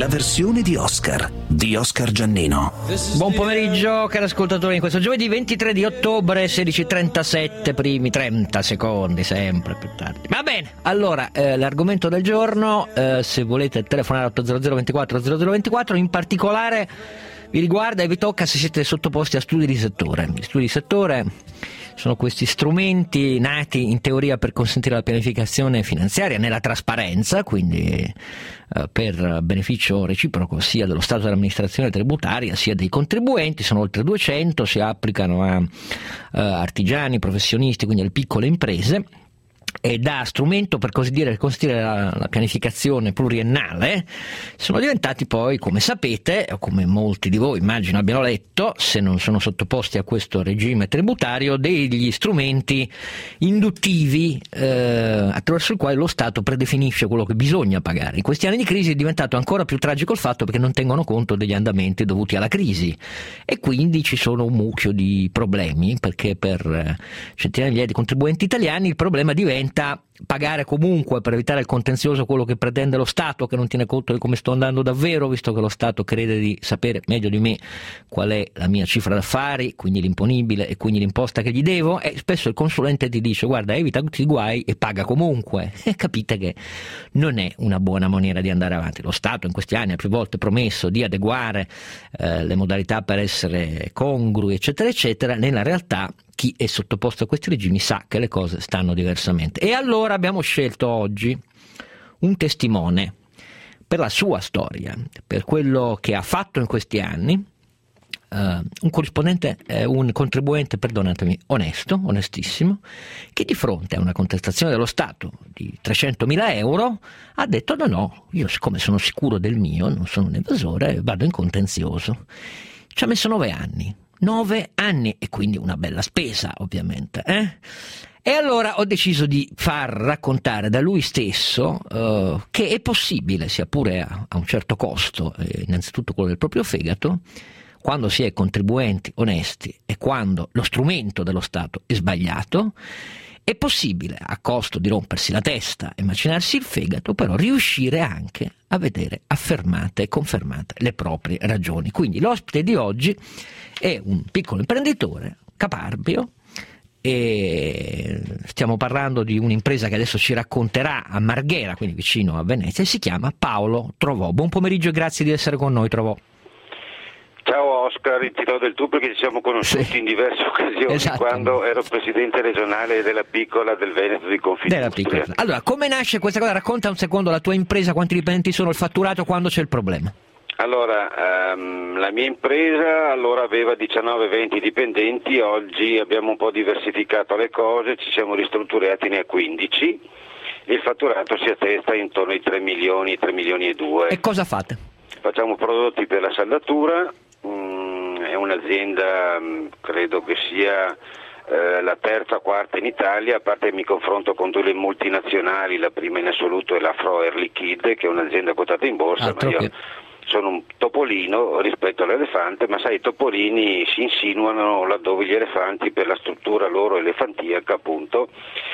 la versione di Oscar Giannino. Buon pomeriggio cari ascoltatori, in questo giovedì 23 di ottobre 16:37, primi 30 secondi, sempre più tardi. Va bene, allora l'argomento del giorno, se volete telefonare 800 24 0024, in particolare vi riguarda e vi tocca se siete sottoposti a studi di settore. Gli studi di settore sono questi strumenti nati in teoria per consentire la pianificazione finanziaria nella trasparenza, quindi per beneficio reciproco sia dello Stato dell'amministrazione tributaria sia dei contribuenti. Sono oltre 200, si applicano a artigiani, professionisti, quindi alle piccole imprese, e da strumento per così dire consentire la pianificazione pluriennale sono diventati poi, come sapete, o come molti di voi immagino abbiano letto, se non sono sottoposti a questo regime tributario, degli strumenti induttivi attraverso il quale lo Stato predefinisce quello che bisogna pagare. In questi anni di crisi è diventato ancora più tragico il fatto perché non tengono conto degli andamenti dovuti alla crisi, e quindi ci sono un mucchio di problemi, perché per centinaia di migliaia di contribuenti italiani il problema diventa pagare comunque per evitare il contenzioso quello che pretende lo Stato, che non tiene conto di come sto andando davvero, visto che lo Stato crede di sapere meglio di me qual è la mia cifra d'affari, quindi l'imponibile e quindi l'imposta che gli devo, e spesso il consulente ti dice guarda, evita tutti i guai e paga comunque, e capite che non è una buona maniera di andare avanti. Lo Stato in questi anni ha più volte promesso di adeguare le modalità per essere congrui eccetera eccetera. Nella realtà chi è sottoposto a questi regimi sa che le cose stanno diversamente, e allora abbiamo scelto oggi un testimone per la sua storia, per quello che ha fatto in questi anni, un contribuente, perdonatemi, onestissimo, che di fronte a una contestazione dello Stato di 300.000 euro ha detto no, io siccome sono sicuro del mio, non sono un evasore, vado in contenzioso. Ci ha messo 9 anni. 9 anni, e quindi una bella spesa ovviamente, E allora ho deciso di far raccontare da lui stesso che è possibile, sia pure a un certo costo, innanzitutto quello del proprio fegato, quando si è contribuenti onesti e quando lo strumento dello Stato è sbagliato, è possibile, a costo di rompersi la testa e macinarsi il fegato, però riuscire anche a vedere affermate e confermate le proprie ragioni. Quindi l'ospite di oggi è un piccolo imprenditore caparbio, e stiamo parlando di un'impresa che adesso ci racconterà a Marghera, quindi vicino a Venezia, e si chiama Paolo Trovò. Buon pomeriggio e grazie di essere con noi, Trovò. Ciao Oscar, ti do del tu perché ci siamo conosciuti in diverse occasioni, quando ero presidente regionale della Piccola del Veneto di Confindustria. Allora, come nasce questa cosa? Racconta un secondo la tua impresa, quanti dipendenti sono, il fatturato, quando c'è il problema. Allora, la mia impresa allora aveva 19-20 dipendenti, oggi abbiamo un po' diversificato le cose, ci siamo ristrutturati, ne ha 15, e il fatturato si attesta intorno ai 3 milioni, 3 milioni e 2. E cosa fate? Facciamo prodotti per la saldatura, è un'azienda, credo che sia la terza o quarta in Italia, a parte che mi confronto con 2 multinazionali, la prima in assoluto è la Fro Air Liquide, che è un'azienda quotata in borsa, ma io sono un topolino rispetto all'elefante, ma sai, i topolini si insinuano laddove gli elefanti, per la struttura loro elefantiaca appunto,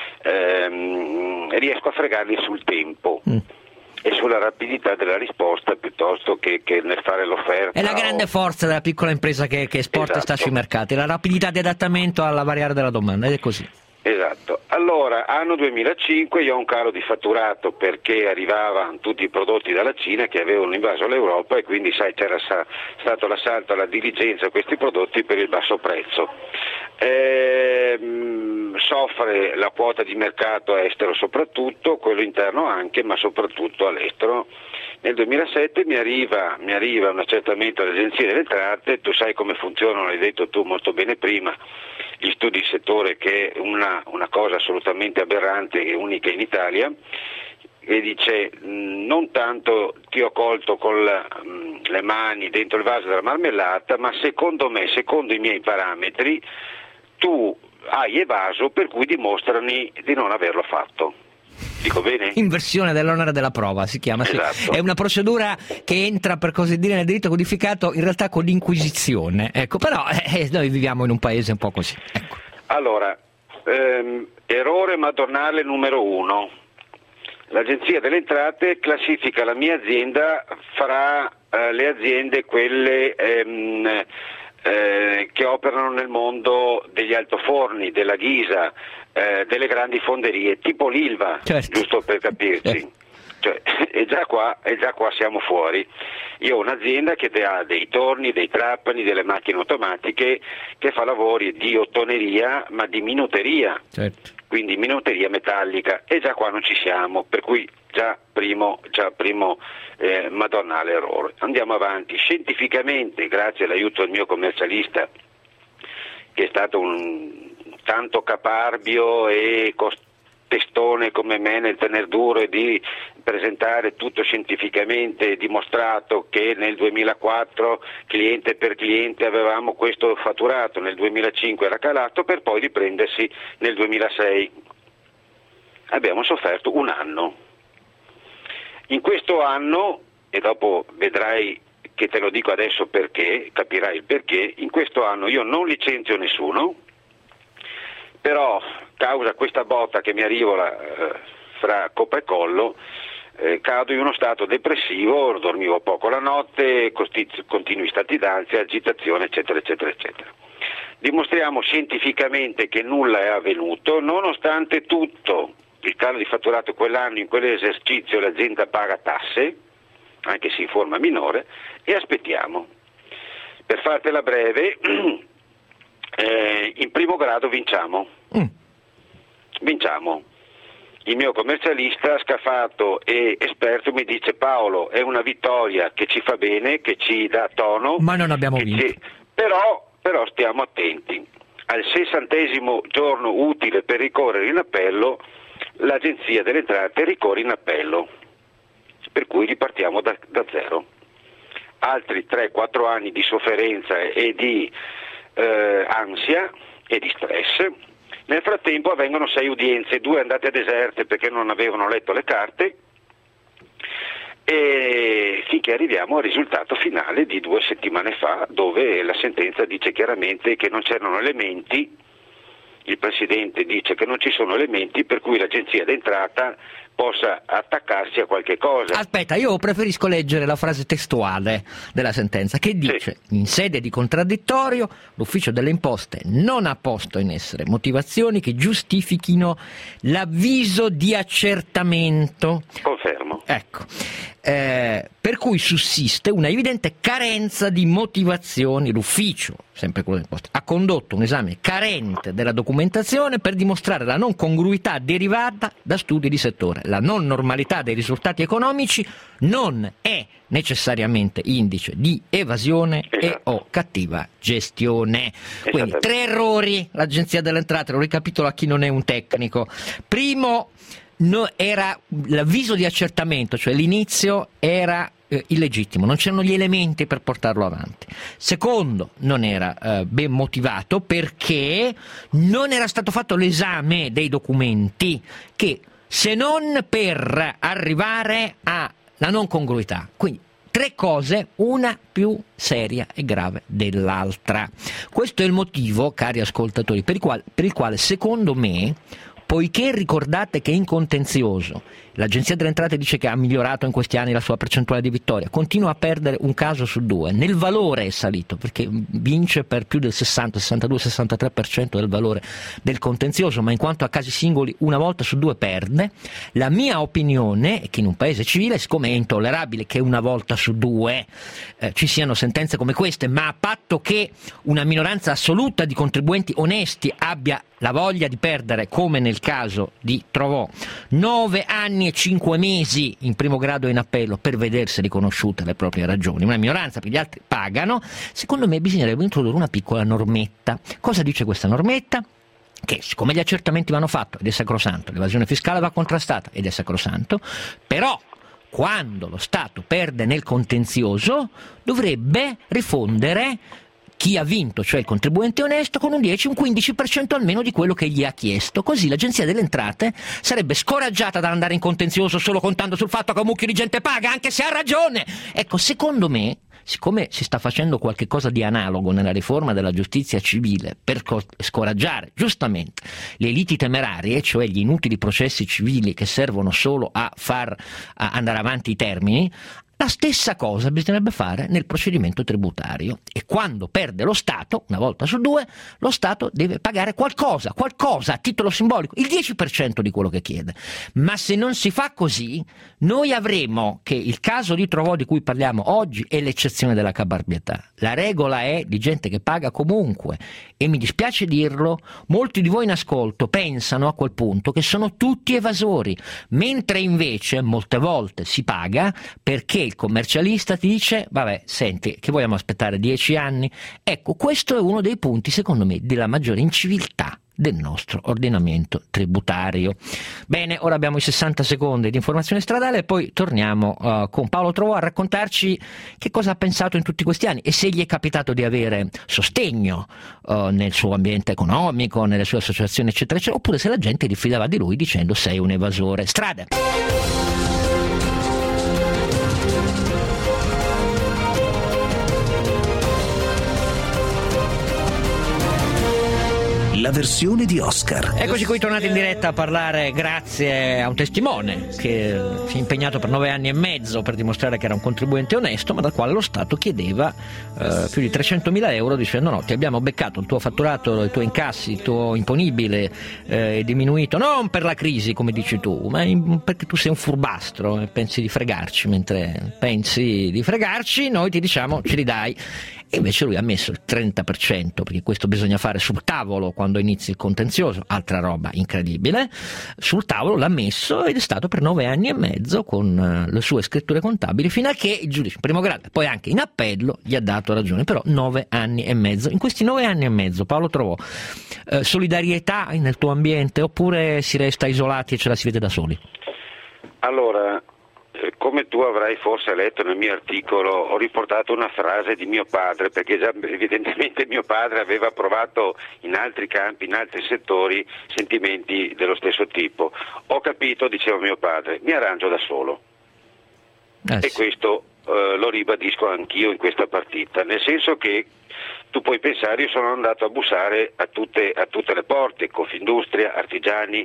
riesco a fregarli sul tempo. E sulla rapidità della risposta piuttosto che nel fare l'offerta. È la grande forza della piccola impresa che esporta e sta sui mercati, la rapidità di adattamento alla variare della domanda, ed è così. Esatto. Allora, anno 2005 io ho un calo di fatturato perché arrivavano tutti i prodotti dalla Cina che avevano invaso l'Europa, e quindi sai, c'era stato l'assalto alla diligenza a questi prodotti per il basso prezzo. Soffre la quota di mercato estero soprattutto, quello interno anche, ma soprattutto all'estero. Nel 2007 mi arriva un accertamento all'Agenzia delle Entrate, tu sai come funzionano, l'hai detto tu molto bene prima, gli studi di settore, che è una cosa assolutamente aberrante e unica in Italia, e dice non tanto ti ho colto con le mani dentro il vaso della marmellata, ma secondo me, secondo i miei parametri, tu hai evaso, per cui dimostrami di non averlo fatto. Dico bene? Inversione dell'onere della prova si chiama, esatto. Sì. È una procedura che entra, per così dire, nel diritto codificato in realtà con l'inquisizione, ecco, però noi viviamo in un paese un po' così, ecco. Allora, errore madornale numero 1. L'Agenzia delle Entrate classifica la mia azienda fra le aziende quelle che operano nel mondo degli altoforni, della ghisa, delle grandi fonderie, tipo l'Ilva, certo, giusto per capirci. Cioè, e già qua siamo fuori. Io ho un'azienda che ha dei torni, dei trapani, delle macchine automatiche, che fa lavori di ottoneria ma di minuteria, certo, quindi minuteria metallica, e già qua non ci siamo, per cui già primo madonnale errore. Andiamo avanti. Scientificamente, grazie all'aiuto del mio commercialista, che è stato un tanto caparbio e testone come me nel tener duro e di presentare tutto scientificamente dimostrato che nel 2004 cliente per cliente avevamo questo fatturato, nel 2005 era calato per poi riprendersi nel 2006. Abbiamo sofferto un anno. In questo anno, e dopo vedrai che te lo dico adesso perché, capirai il perché, in questo anno io non licenzio nessuno, però causa questa botta che mi arriva fra coppa e collo, cado in uno stato depressivo, dormivo poco la notte, continui stati d'ansia, agitazione, eccetera, eccetera, eccetera. Dimostriamo scientificamente che nulla è avvenuto, nonostante tutto il calo di fatturato quell'anno, in quell'esercizio l'azienda paga tasse, anche se in forma minore, e aspettiamo. Per fartela breve, in primo grado vinciamo. Il mio commercialista scafato e esperto mi dice: Paolo, è una vittoria che ci fa bene, che ci dà tono, ma non abbiamo vinto. Però stiamo attenti. Al 60° giorno utile per ricorrere in appello, l'Agenzia delle Entrate ricorre in appello, per cui ripartiamo da zero. Altri 3-4 anni di sofferenza e di ansia e di stress. Nel frattempo avvengono 6 udienze, 2 andate deserte perché non avevano letto le carte, e finché arriviamo al risultato finale di 2 settimane fa, dove la sentenza dice chiaramente che non c'erano elementi. Il Presidente dice che non ci sono elementi per cui l'Agenzia d'Entrata possa attaccarsi a qualche cosa. Aspetta, io preferisco leggere la frase testuale della sentenza, che dice: sì, in sede di contraddittorio l'Ufficio delle Imposte non ha posto in essere motivazioni che giustifichino l'avviso di accertamento. Confermo. Ecco. Per cui sussiste una evidente carenza di motivazioni. L'ufficio, sempre quello delle Imposte, ha condotto un esame carente della documentazione per dimostrare la non congruità derivata da studi di settore. La non normalità dei risultati economici non è necessariamente indice di evasione e o cattiva gestione. Quindi 3 errori l'Agenzia delle Entrate, lo ricapitolo a chi non è un tecnico. Primo, era l'avviso di accertamento, cioè l'inizio era illegittimo, non c'erano gli elementi per portarlo avanti. Secondo, non era ben motivato perché non era stato fatto l'esame dei documenti, che se non per arrivare alla non congruità. Quindi 3 cose, una più seria e grave dell'altra. Questo è il motivo, cari ascoltatori, per il quale secondo me, poiché ricordate che in contenzioso l'Agenzia delle Entrate dice che ha migliorato in questi anni la sua percentuale di vittoria, continua a perdere un caso su 2, nel valore è salito perché vince per più del 60, 62, 63% del valore del contenzioso, ma in quanto a casi singoli una volta su 2 perde. La mia opinione è che in un paese civile, siccome è intollerabile che una volta su 2 ci siano sentenze come queste, ma a patto che una minoranza assoluta di contribuenti onesti abbia la voglia di perdere, come nel caso di Trovò, 9 anni e 5 mesi in primo grado in appello per vedersi riconosciute le proprie ragioni, una minoranza perché gli altri pagano, secondo me bisognerebbe introdurre una piccola normetta. Cosa dice questa normetta? Che siccome gli accertamenti vanno fatti ed è sacrosanto, l'evasione fiscale va contrastata ed è sacrosanto, però quando lo Stato perde nel contenzioso dovrebbe rifondere chi ha vinto, cioè il contribuente onesto, con un 10, un 15% almeno di quello che gli ha chiesto. Così l'Agenzia delle Entrate sarebbe scoraggiata da andare in contenzioso solo contando sul fatto che un mucchio di gente paga, anche se ha ragione. Ecco, secondo me siccome si sta facendo qualche cosa di analogo nella riforma della giustizia civile per scoraggiare giustamente le liti temerarie, cioè gli inutili processi civili che servono solo a far andare avanti i termini, la stessa cosa bisognerebbe fare nel procedimento tributario, e quando perde lo Stato, una volta su due, lo Stato deve pagare qualcosa a titolo simbolico, il 10% di quello che chiede. Ma se non si fa così, noi avremo che il caso di Trovò di cui parliamo oggi è l'eccezione della caparbietà. La regola è di gente che paga comunque, e mi dispiace dirlo, molti di voi in ascolto pensano a quel punto che sono tutti evasori, mentre invece molte volte si paga perché il commercialista ti dice: vabbè, senti, che vogliamo aspettare 10 anni? Ecco, questo è uno dei punti, secondo me, della maggiore inciviltà del nostro ordinamento tributario. Bene, ora abbiamo i 60 secondi di informazione stradale e poi torniamo con Paolo Trovò a raccontarci che cosa ha pensato in tutti questi anni e se gli è capitato di avere sostegno nel suo ambiente economico, nelle sue associazioni, eccetera, eccetera, oppure se la gente diffidava di lui dicendo: sei un evasore. Strada! La versione di Oscar. Eccoci qui tornati in diretta a parlare grazie a un testimone che si è impegnato per 9 anni e mezzo per dimostrare che era un contribuente onesto, ma dal quale lo Stato chiedeva più di 300.000 euro dicendo: no, ti abbiamo beccato, il tuo fatturato, i tuoi incassi, il tuo imponibile è diminuito non per la crisi come dici tu, ma perché tu sei un furbastro e pensi di fregarci. Mentre pensi di fregarci, noi ti diciamo ce li dai. E invece lui ha messo il 30%, perché questo bisogna fare sul tavolo quando inizi il contenzioso, altra roba incredibile. Sul tavolo l'ha messo ed è stato per 9 anni e mezzo con le sue scritture contabili, fino a che il giudice in primo grado, poi anche in appello, gli ha dato ragione. Però 9 anni e mezzo. In questi 9 anni e mezzo, Paolo Trovò, solidarietà nel tuo ambiente oppure si resta isolati e ce la si vede da soli? Allora, come tu avrai forse letto nel mio articolo, ho riportato una frase di mio padre, perché già evidentemente mio padre aveva provato in altri campi, in altri settori, sentimenti dello stesso tipo. Ho capito, diceva mio padre, mi arrangio da solo. Sì. E questo lo ribadisco anch'io in questa partita, nel senso che tu puoi pensare, io sono andato a bussare a tutte le porte, Confindustria, artigiani,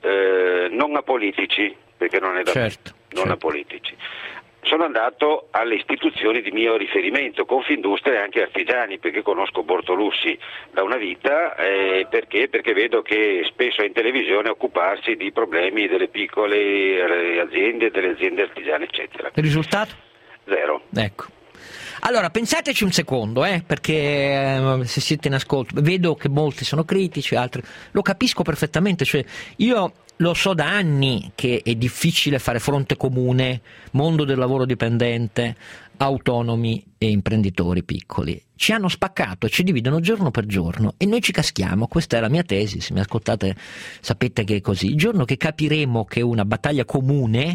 non a politici, perché non è da certo. a politici. Sono andato alle istituzioni di mio riferimento, Confindustria e anche artigiani, perché conosco Bortolussi da una vita, perché vedo che spesso è in televisione a occuparsi di problemi delle piccole aziende, delle aziende artigiane, eccetera. Il risultato? Zero. Ecco. Allora, pensateci un secondo, perché se siete in ascolto, vedo che molti sono critici, altri lo capisco perfettamente, cioè io lo so da anni che è difficile fare fronte comune, mondo del lavoro dipendente, autonomi e imprenditori piccoli. Ci hanno spaccato e ci dividono giorno per giorno e noi ci caschiamo. Questa è la mia tesi, se mi ascoltate sapete che è così. Il giorno che capiremo che è una battaglia comune,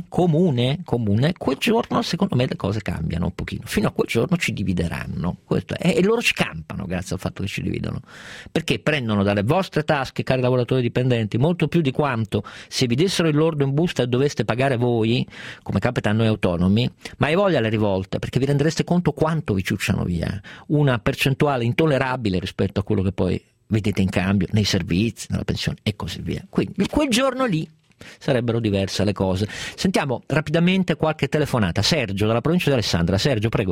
quel giorno secondo me le cose cambiano un pochino. Fino a quel giorno ci divideranno, questo è. E loro ci campano grazie al fatto che ci dividono, perché prendono dalle vostre tasche, cari lavoratori dipendenti, molto più di quanto se vi dessero il lordo in busta e doveste pagare voi, come capita a noi autonomi. Ma hai voglia alle rivolte, perché vi rendereste conto quanto vi ciucciano via, una percentuale intollerabile rispetto a quello che poi vedete in cambio nei servizi, nella pensione e così via. Quindi quel giorno lì sarebbero diverse le cose. Sentiamo rapidamente qualche telefonata. Sergio dalla provincia di Alessandria. Sergio, prego.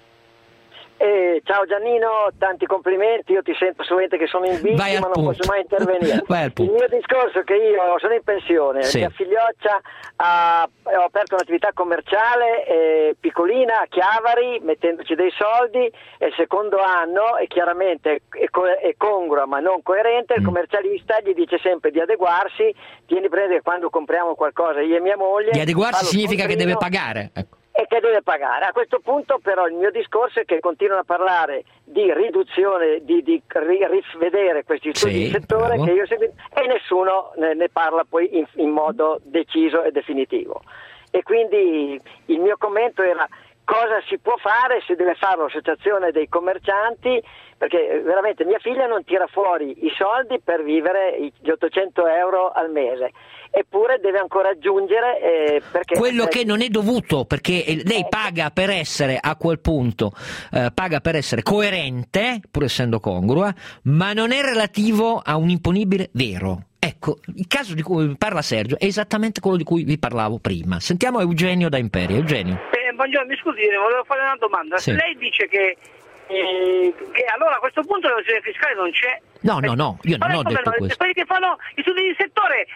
Ciao Giannino, tanti complimenti, io ti sento solamente che sono in bici ma non posso mai intervenire. Il mio discorso è che io sono in pensione, sì. Mia figlioccia ho aperto un'attività commerciale piccolina a Chiavari, mettendoci dei soldi, e il secondo anno è chiaramente è congrua ma non coerente. Il commercialista gli dice sempre di adeguarsi, tieni presente che quando compriamo qualcosa io e mia moglie... Di adeguarsi significa che deve pagare, ecco. E che deve pagare. A questo punto però il mio discorso è che continuano a parlare di riduzione, di rivedere questi studi di settore, che io seguo, e nessuno ne parla poi in modo deciso e definitivo. E quindi il mio commento era cosa si può fare, se deve fare l'associazione dei commercianti, perché veramente mia figlia non tira fuori i soldi per vivere gli 800 euro al mese, eppure deve ancora aggiungere perché quello che non è dovuto, perché lei paga per essere a quel punto paga per essere coerente, pur essendo congrua, ma non è relativo a un imponibile vero. Ecco, il caso di cui parla Sergio è esattamente quello di cui vi parlavo prima. Sentiamo Eugenio da Imperia. Eugenio. Buongiorno, mi scusi, volevo fare una domanda. Sì. Lei dice che allora a questo punto l'evasione fiscale non c'è. No, io non ho detto questo. Quelli che fanno i studi di settore,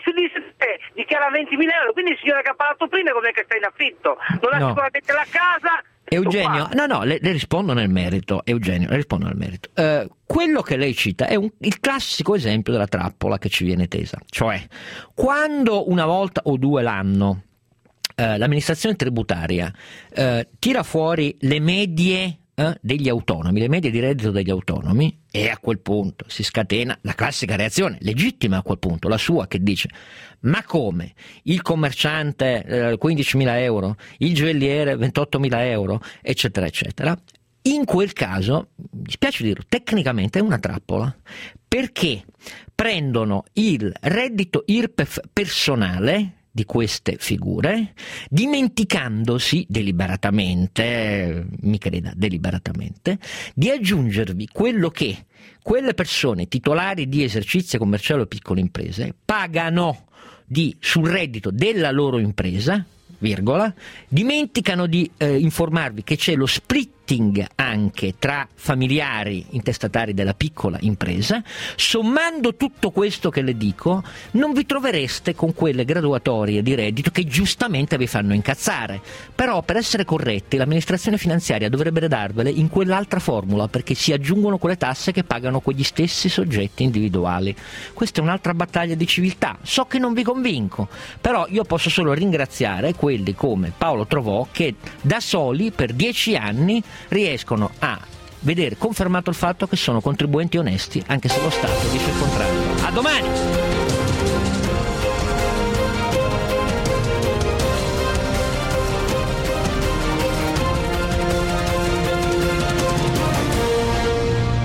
dichiara 20.000 euro, quindi il signore che ha parlato prima come che sta in affitto, non ha sicuramente la casa. Eugenio, le rispondo nel merito, Eugenio, le rispondo nel merito. Quello che lei cita è il classico esempio della trappola che ci viene tesa, cioè quando una volta o due l'anno l'amministrazione tributaria tira fuori le medie degli autonomi, le medie di reddito degli autonomi, e a quel punto si scatena la classica reazione, legittima a quel punto, la sua, che dice: ma come? Il commerciante 15.000 euro, il gioielliere 28.000 euro, eccetera, eccetera. In quel caso, mi spiace dirlo, tecnicamente è una trappola, perché prendono il reddito IRPEF personale di queste figure, dimenticandosi deliberatamente, mi creda, deliberatamente, di aggiungervi quello che quelle persone titolari di esercizi commerciali o piccole imprese pagano sul reddito della loro impresa, virgola, dimenticano di informarvi che c'è lo splitting anche tra familiari intestatari della piccola impresa. Sommando tutto questo che le dico, non vi trovereste con quelle graduatorie di reddito che giustamente vi fanno incazzare, però per essere corretti l'amministrazione finanziaria dovrebbe darvele in quell'altra formula, perché si aggiungono quelle tasse che pagano quegli stessi soggetti individuali. Questa è un'altra battaglia di civiltà, so che non vi convinco, però io posso solo ringraziare quelli come Paolo Trovò, che da soli per 10 anni riescono a vedere confermato il fatto che sono contribuenti onesti, anche se lo Stato dice il contrario. A domani!